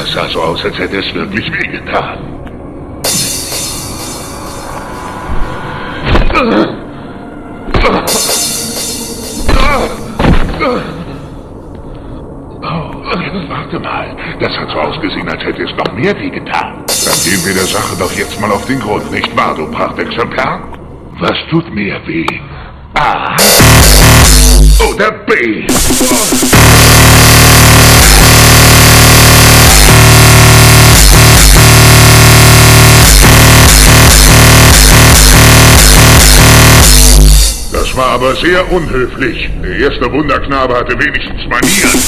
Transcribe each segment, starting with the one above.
Das sah so aus, als hätte es wirklich wehgetan. Oh, jetzt warte mal. Das hat so ausgesehen, als hätte es noch mehr wehgetan. Dann gehen wir der Sache doch jetzt mal auf den Grund, nicht wahr, du Prachtexemplar? Was tut mehr weh? A oder B? Das war aber sehr unhöflich. Der erste Wunderknabe hatte wenigstens Manieren.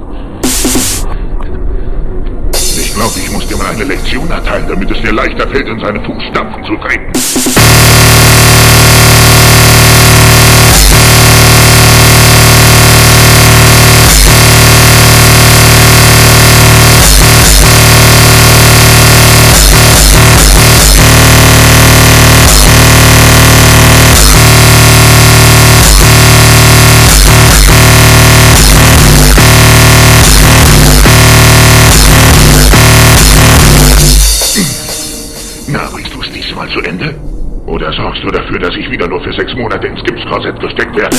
Ich glaube, ich muss dir mal eine Lektion erteilen, damit es dir leichter fällt, in seine Fußstapfen zu treten. Na, bringst du es diesmal zu Ende? Oder sorgst du dafür, dass ich wieder nur für 6 Monate ins Gipskorsett gesteckt werde?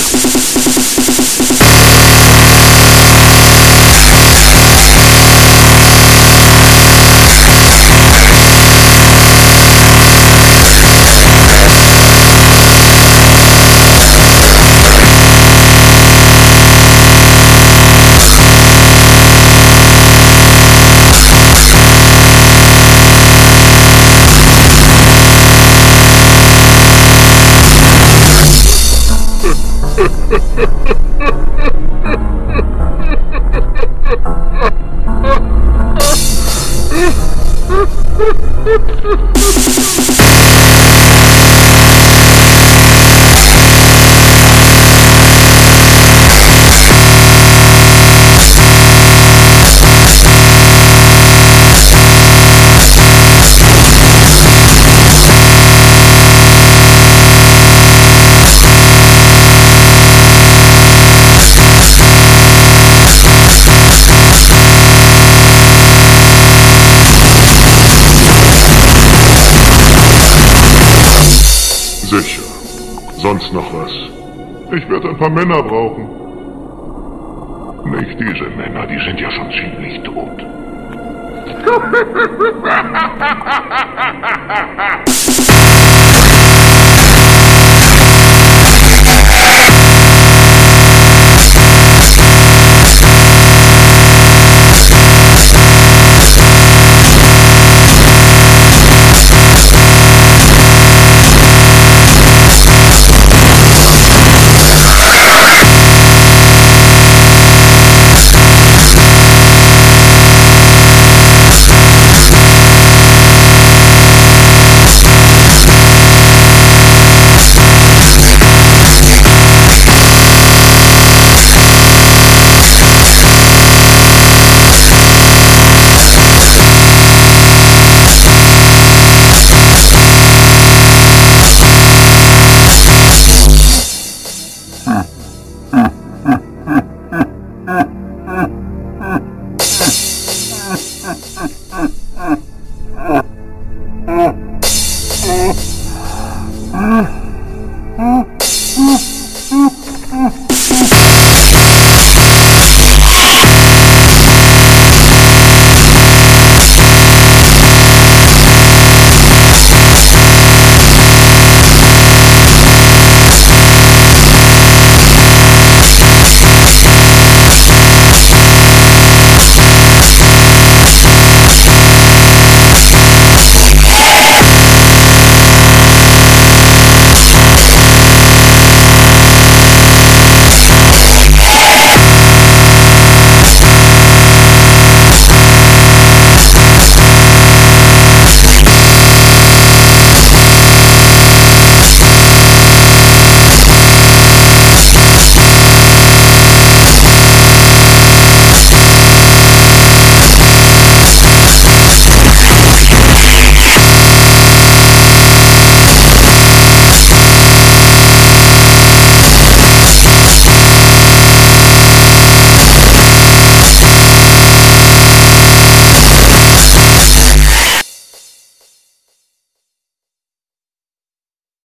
Sicher. Sonst noch was? Ich werde ein paar Männer brauchen. Nicht diese Männer, die sind ja schon ziemlich tot.